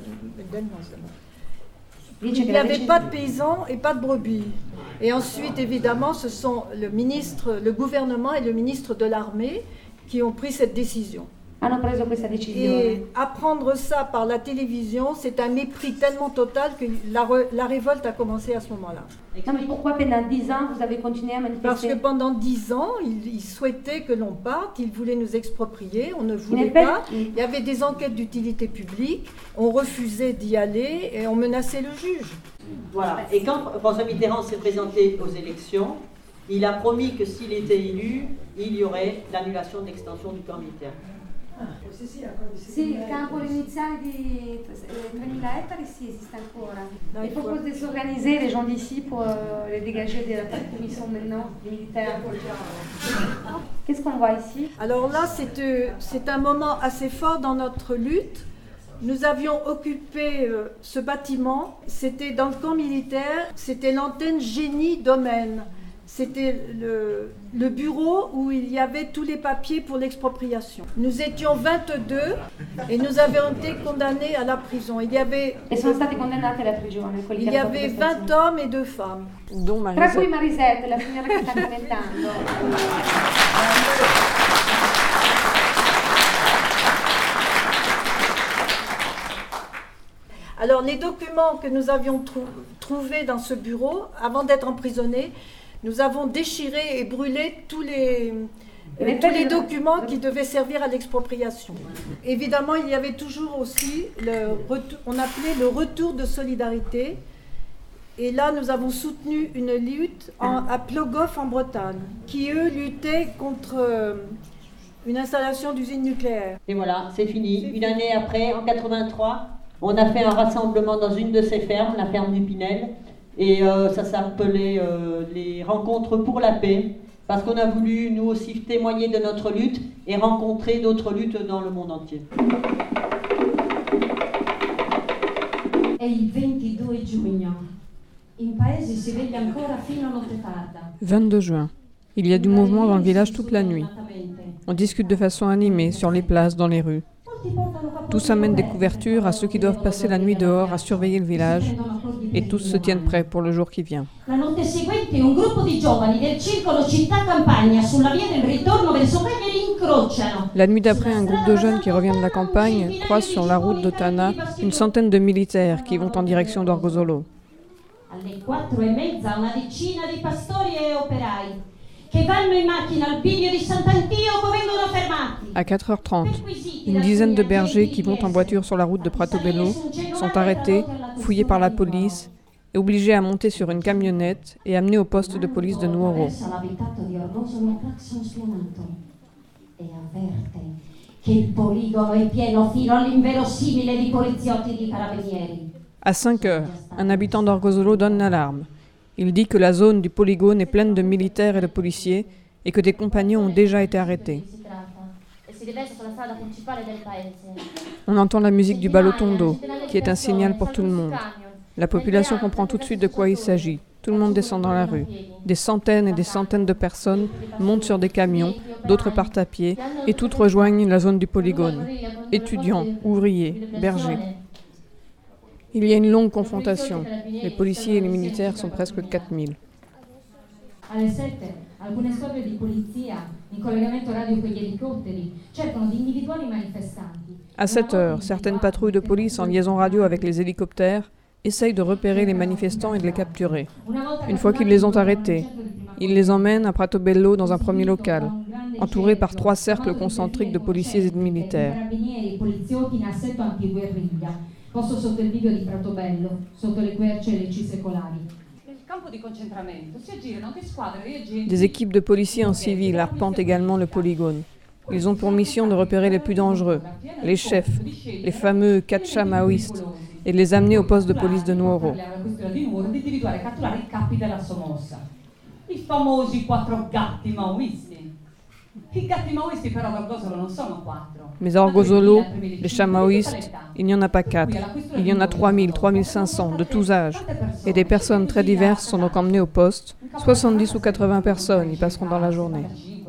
Il n'y avait pas de paysans et pas de brebis. Et ensuite, évidemment, ce sont le gouvernement et le ministre de l'Armée qui ont pris cette décision. Et apprendre ça par la télévision, c'est un mépris tellement total que la révolte a commencé à ce moment-là. Non, mais pourquoi pendant 10 ans vous avez continué à manifester? Parce que pendant 10 ans, ils souhaitaient que l'on parte, ils voulaient nous exproprier, on ne voulait pas. Il y avait des enquêtes d'utilité publique, on refusait d'y aller et on menaçait le juge. Voilà. Et quand François Mitterrand s'est présenté aux élections, il a promis que s'il était élu, il y aurait l'annulation de l'extension du camp militaire. Sì, il campo iniziale di 3000 ettari sì, esiste ancora. Il faut désorganiser les gens d'ici pour les dégager de la partie où ils sont maintenant, les militaires. Qu'est-ce qu'on voit ici? Alors là, c'est un moment assez fort dans notre lutte. Nous avions occupé ce bâtiment, c'était dans le camp militaire, c'était l'antenne génie domaine. C'était le bureau où il y avait tous les papiers pour l'expropriation. Nous étions 22 et nous avions été condamnés à la prison. Il y avait 20 hommes et 2 femmes. Tra cui Marisette, la signora che sta commentando. Alors les documents que nous avions trouvés dans ce bureau, avant d'être emprisonnés, nous avons déchiré et brûlé tous les documents qui devaient servir à l'expropriation. Évidemment, il y avait toujours aussi, on appelait le retour de solidarité. Et là, nous avons soutenu une lutte à Plogoff en Bretagne, qui eux luttaient contre une installation d'usine nucléaire. Et voilà, c'est fini. Une année après, en 83, on a fait un rassemblement dans une de ces fermes, la ferme du Pinel. Et ça s'appelait les rencontres pour la paix, parce qu'on a voulu nous aussi témoigner de notre lutte et rencontrer d'autres luttes dans le monde entier. È il 22 giugno. In paese si vede ancora fino a notte tarda. 22 juin. Il y a du mouvement dans le village toute la nuit. On discute de façon animée sur les places, dans les rues. Molti portano Tous amènent des couvertures à ceux qui doivent passer la nuit dehors à surveiller le village et tous se tiennent prêts pour le jour qui vient. La notte seguente un gruppo di giovani del circolo Città Campagna sulla via del ritorno verso Cagliari incrociano. La nuit d'après, un groupe de jeunes qui reviennent de la campagne croise sur la route d'Ottana une centaine de militaires qui vont en direction d'Orgosolo. Alle 4:30 una decina di pastori e operai che vanno in macchina al Piglio di Sant'Antioco vengono fermati. À 4h30, une dizaine de bergers qui vont en voiture sur la route de Pratobello sont arrêtés, fouillés par la police et obligés à monter sur une camionnette et amenés au poste de police de Nuoro. E avverte che il poligono è pieno fino all'inverosimile di poliziotti e di carabinieri. À 5h, un habitant d'Orgosolo donne l'alarme. Il dit que la zone du polygone est pleine de militaires et de policiers et que des compagnons ont déjà été arrêtés. On entend la musique du ballotondo, qui est un signal pour tout le monde. La population comprend tout de suite de quoi il s'agit. Tout le monde descend dans la rue. Des centaines et des centaines de personnes montent sur des camions, d'autres partent à pied, et toutes rejoignent la zone du polygone. Étudiants, ouvriers, bergers. Il y a une longue confrontation. Les policiers et les militaires sont presque 4000. Alle 7, alcune squadre di polizia in collegamento radio con gli elicotteri cercano di individuare i manifestanti. À 7h, certaines patrouilles de police en liaison radio avec les hélicoptères essayent de repérer les manifestants et de les capturer. Une fois qu'ils les ont arrêtés, ils les emmènent à Pratobello dans un premier local, entouré par 3 cercles concentriques de policiers et de militaires. Carabinieri e poliziotti in assetto antiguerriglia, posto sotto il bivio di Pratobello, sotto le querce e le ci secolari. Des équipes de policiers en civil arpentent également le polygone. Ils ont pour mission de repérer les plus dangereux, les chefs, les fameux caccia maoïstes, et de les amener au poste de police de Nuoro. I famosi 4 gatti maoisti. I gatti maoisti però ad Orgosolo non sono 4. Mais à Orgosolo, les chats maoïstes, il n'y en a pas 4. Il y en a 3000, 3500, de tous âges. Et des personnes très diverses sont donc emmenées au poste. 70 ou 80 personnes y passeront dans la journée.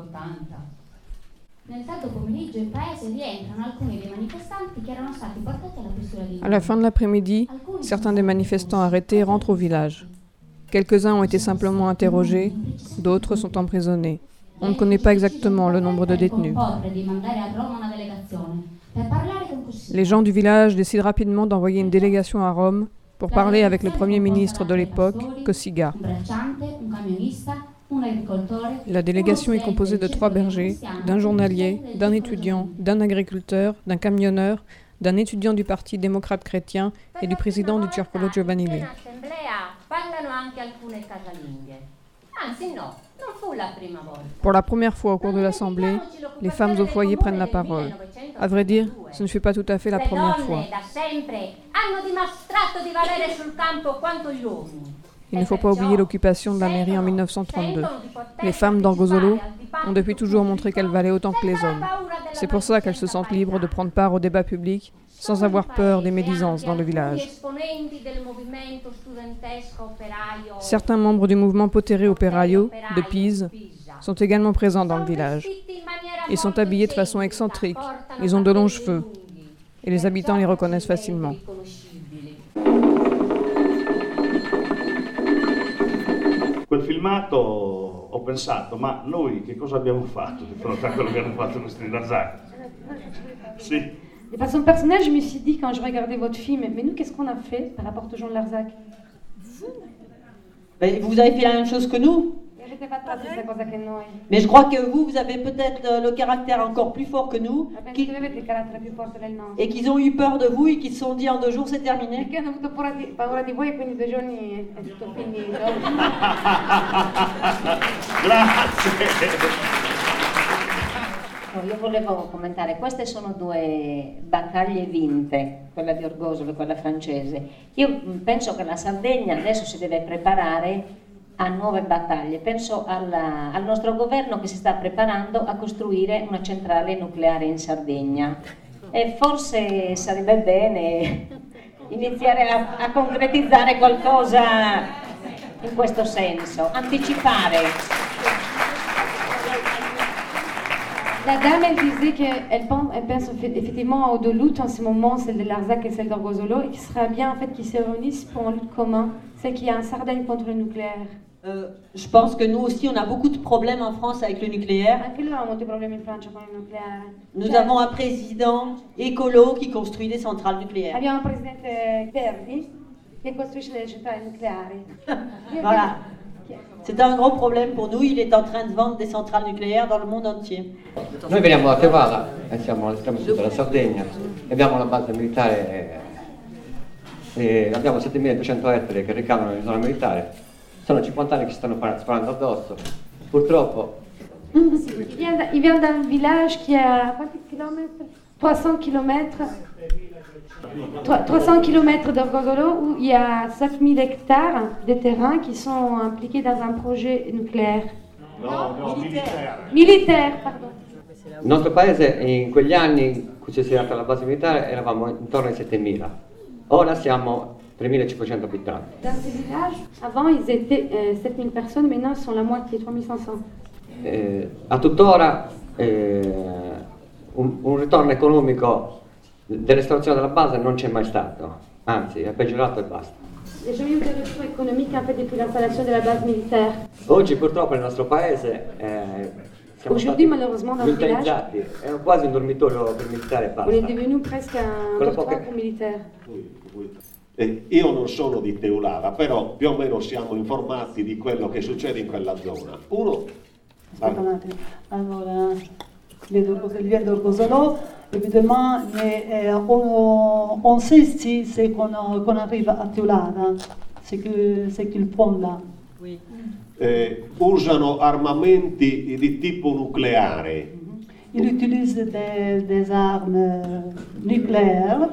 À la fin de l'après-midi, certains des manifestants arrêtés rentrent au village. Quelques-uns ont été simplement interrogés, d'autres sont emprisonnés. On ne connaît pas exactement le nombre de détenus. Les gens du village décident rapidement d'envoyer une délégation à Rome pour parler avec le premier ministre de l'époque, Cossiga. La délégation est composée de 3 bergers, d'un journalier, d'un étudiant, d'un agriculteur, d'un camionneur, d'un étudiant du Parti démocrate chrétien et du président du Circolo Giovanile. Pour la première fois au cours de l'Assemblée, les femmes au foyer prennent la parole. À vrai dire, ce ne fut pas tout à fait la première fois. Il ne faut pas oublier l'occupation de la mairie en 1932. Les femmes d'Orgosolo ont depuis toujours montré qu'elles valaient autant que les hommes. C'est pour ça qu'elles se sentent libres de prendre part au débat public sans avoir peur des médisances dans le village. Certains membres du mouvement Potere Operaio de Pise sont également présents dans le village. Ils sont habillés de façon excentrique, ils ont de longs cheveux et les habitants les reconnaissent facilement. Quel filmato ho pensato, ma noi che cosa abbiamo fatto di fronte a quello che hanno fatto questi Larzac? Sì. De façon personnelle, je me suis dit quand je regardais votre film, mais nous, qu'est-ce qu'on a fait par rapport aux gens de Larzac? Vous avez fait la même chose que nous. Mais je crois que vous avez peut-être le caractère encore plus fort que nous, et qu'ils ont eu peur de vous et qu'ils se sont dit en 2 jours c'est terminé. Io volevo commentare, queste sono 2 battaglie vinte, quella di Orgosolo e quella francese. Io penso che la Sardegna adesso si deve preparare a nuove battaglie. Penso al nostro governo che si sta preparando a costruire una centrale nucleare in Sardegna e forse sarebbe bene iniziare a concretizzare qualcosa in questo senso, anticipare. La dame, elle disait qu'elle pense effectivement aux deux luttes en ce moment, celle de Larzac et celle d'Orgosolo, et qu'il serait bien en fait qu'ils se réunissent pour une lutte commune, celle qui est en Sardaigne contre le nucléaire. Je pense que nous aussi, on a beaucoup de problèmes en France avec le nucléaire. Anche noi abbiamo molti problemi in Francia con il nucleare. Nous avons un président écolo qui construit des centrales nucléaires. Abbiamo un presidente Verdi che costruisce delle centrali nucleari. Voilà. C'est un gros problème pour nous, il est en train de vendre des centrales nucléaires dans le monde entier. Noi veniamo da Tevala e siamo all'estremo sud della Sardegna e abbiamo una base militare e abbiamo 7.200 ettari che ricadono in zona militare. Sono 50 anni che ci stanno sparando addosso. Purtroppo. Il vient d'un village qui a quanti kilomètres 300 km. 300 km d'Orgosolo où il y a 5000 hectares de terrain qui sont impliqués dans un projet nucléaire. No, Militaire, pardon. Il nostro paese in quegli anni in cui si è insediata la base militare eravamo intorno ai 7.000. Ora siamo 3.500 abitanti. Dans ces villages, avant ils étaient 7000 personnes, maintenant ils sont la moitié, 3500. A tuttora un ritorno economico dell'estrazione della base non c'è mai stato, anzi è peggiorato e basta. Il n'y a jamais eu de retour économique en fait, depuis l'installation de la base militaire. Oggi purtroppo nel nostro paese siamo Aujourd'hui, malheureusement, dans le village, militarizzati, è quasi un dormitorio per militare e on est basta. devenu presque un dortoir pour militaires. Io non sono di Teulada, però più o meno siamo informati di quello che succede in quella zona. Aspetta un attimo. Allora, il vient d'Orgosolo, évidemment, mais on sait ici, c'est qu'on arrive à Teulada, c'est qu'il prend là. Oui. Usano armamenti di tipo nucleare. Il utilise des armes nucléaires.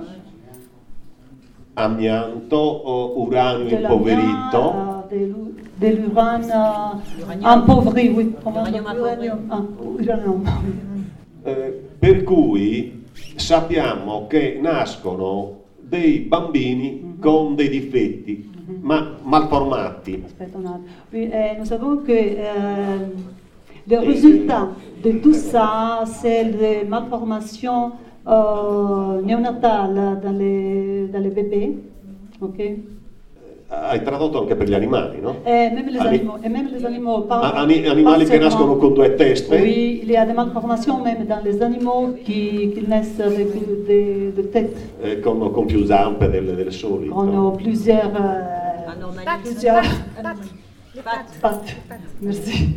Amianto, uranio impoverito. Dell'urano impoverito, oui. Uranium. Per cui sappiamo che nascono dei bambini con dei difetti, ma malformati. Aspetta un attimo. Oui, nous savons que le résultat de tout ça, c'est les malformations néonatales dans les bébés. Ok? Hai tradotto anche per gli animali, no? Même les animaux animali che nascono con due teste? Oui, il y a des malformations même dans les animaux qui naissent avec des têtes. Con più zampe del solito. Con plusieurs pattes. Merci.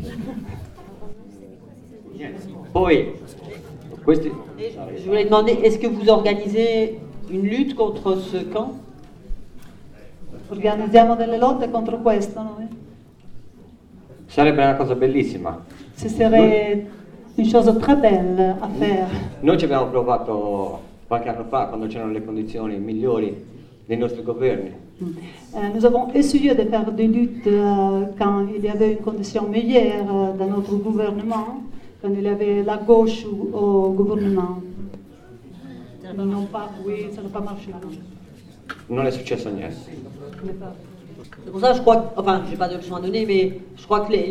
Poi, questi... Je voulais demander, est-ce que vous organisez une lutte contre ce camp? Organizziamo delle lotte contro questo, noi? Sarebbe una cosa bellissima. Ce serait une chose très belle à faire. Noi ci abbiamo provato qualche anno fa, quando c'erano le condizioni migliori dei nostri governi. Nous avons essayé de faire des luttes quand il y avait une condition meilleure dans notre gouvernement, quand il y avait la gauche au gouvernement. Non pas, oui, ça n'a pas marché. Non è successo niente. C'est pour ça, je crois, enfin, j'ai pas de leçon à donner, mais je crois que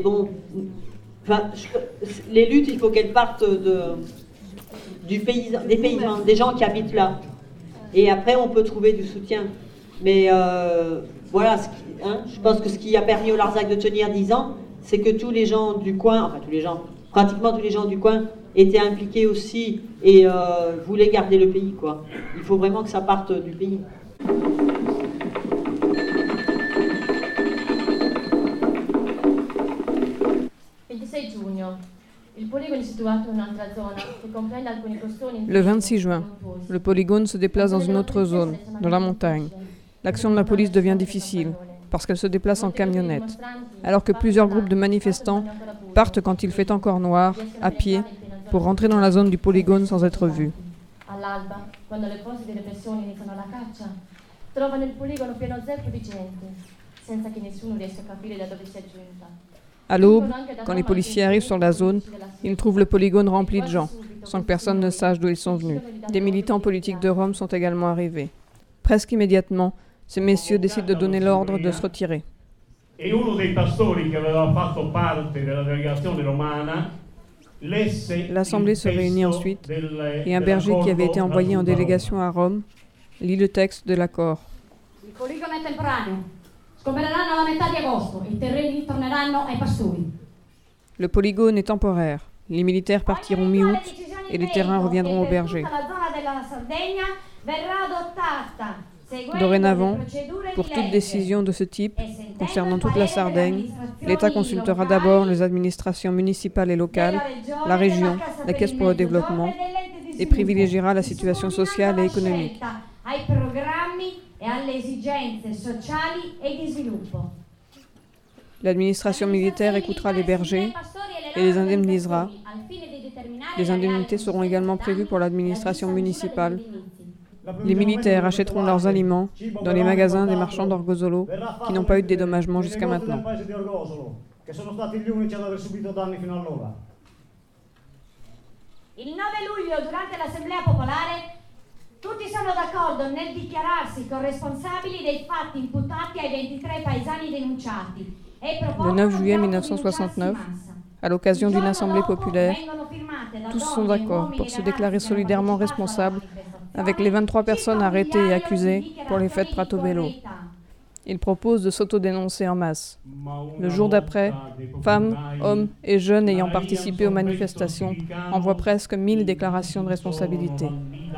les luttes, il faut qu'elles partent des paysans, des gens qui habitent là. Et après, on peut trouver du soutien. Mais voilà, je pense que ce qui a permis au Larzac de tenir 10 ans, c'est que tous les gens du coin, enfin tous les gens, pratiquement tous les gens du coin étaient impliqués aussi et voulaient garder le pays, quoi. Il faut vraiment que ça parte du pays. Le 26 juin, le polygone se déplace dans une autre zone, dans la montagne. L'action de la police devient difficile, parce qu'elle se déplace en camionnette, alors que plusieurs groupes de manifestants partent quand il fait encore noir, à pied, pour rentrer dans la zone du polygone sans être vus. All'alba, quando le forze di repressione iniziano la caccia, trovano il poligono pieno zeppo di gente, senza che nessuno riesca a capire da dove sia giunta. À l'aube, quand les policiers arrivent sur la zone, ils trouvent le polygone rempli de gens, sans que personne ne sache d'où ils sont venus. Des militants politiques de Rome sont également arrivés. Presque immédiatement, ces messieurs décident de donner l'ordre de se retirer. E uno dei pastori che aveva fatto parte della delegazione romana L'Assemblée se réunit ensuite et un berger qui avait été envoyé en délégation à Rome lit le texte de l'accord. Il poligono è temporaneo. Scopereranno alla metà di agosto e i terreni torneranno ai pastori. Le polygone est temporaire. Les militaires partiront mi-août et les terrains reviendront aux bergers. Dorénavant, pour toute décision de ce type, concernant toute la Sardaigne, l'État consultera d'abord les administrations municipales et locales, la région, la Caisse pour le développement, et privilégiera la situation sociale et économique. L'administration militaire écoutera les bergers et les indemnisera. Des indemnités seront également prévues pour l'administration municipale. Les militaires achèteront leurs aliments dans les magasins des marchands d'Orgosolo qui n'ont pas eu de dédommagement jusqu'à maintenant. Il 9 luglio, durante l'Assemblea Popolare, tutti sono d'accordo nel dichiararsi corresponsabili dei fatti imputati ai 23 paesani denunciati. Le 9 juillet 1969, à l'occasion d'une assemblée populaire, tous sont d'accord pour se déclarer solidairement responsables avec les 23 personnes arrêtées et accusées pour les faits de Pratobello. Ils proposent de s'autodénoncer en masse. Le jour d'après, femmes, hommes et jeunes ayant participé aux manifestations envoient presque 1000 déclarations de responsabilité.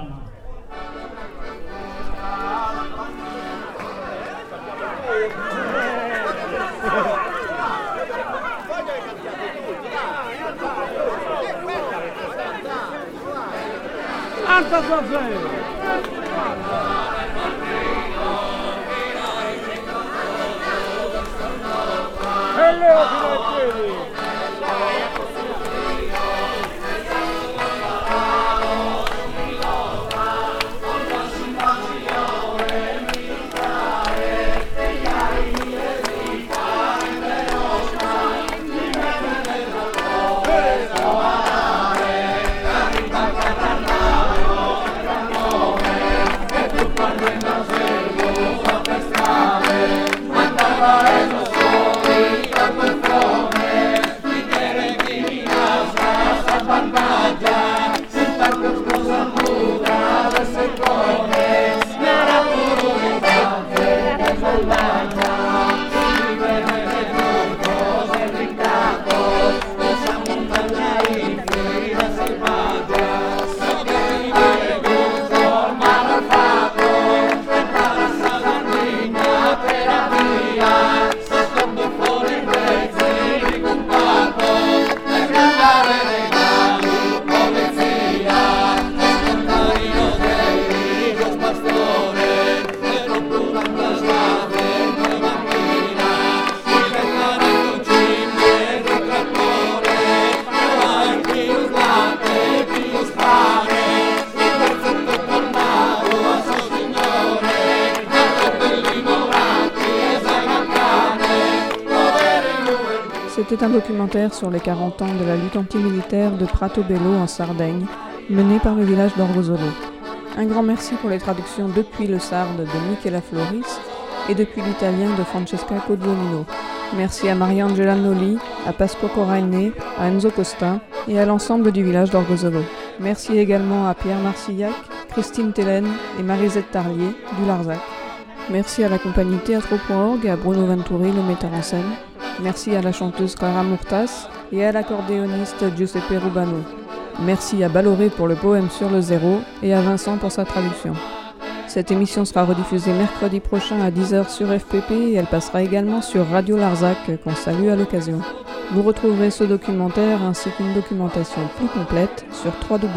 C'était un documentaire sur les 40 ans de la lutte antimilitaire de Pratobello en Sardaigne, menée par le village d'Orgosolo. Un grand merci pour les traductions depuis le sarde de Michela Floris et depuis l'italien de Francesca Cozzolino. Merci à Mariangela Noli, à Pasqua Coraine, à Enzo Costa et à l'ensemble du village d'Orgosolo. Merci également à Pierre Marcillac, Christine Tellen et Marisette Tarlier du Larzac. Merci à la compagnie Théâtre.org et à Bruno Venturi, le metteur en scène. Merci à la chanteuse Clara Murtas et à l'accordéoniste Giuseppe Rubano. Merci à Balloré pour le poème Sur le zéro et à Vincent pour sa traduction. Cette émission sera rediffusée mercredi prochain à 10h sur FPP et elle passera également sur Radio Larzac, qu'on salue à l'occasion. Vous retrouverez ce documentaire ainsi qu'une documentation plus complète sur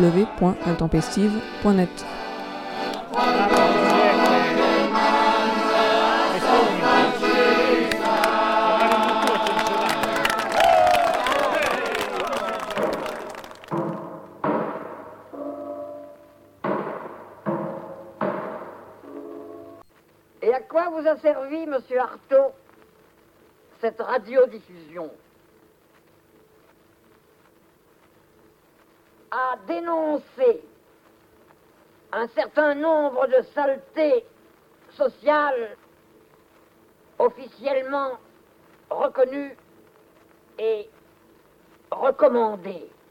www.intempestive.net. Et à quoi vous a servi, monsieur Artaud, cette radiodiffusion? À dénoncer un certain nombre de saletés sociales officiellement reconnues et recommandées.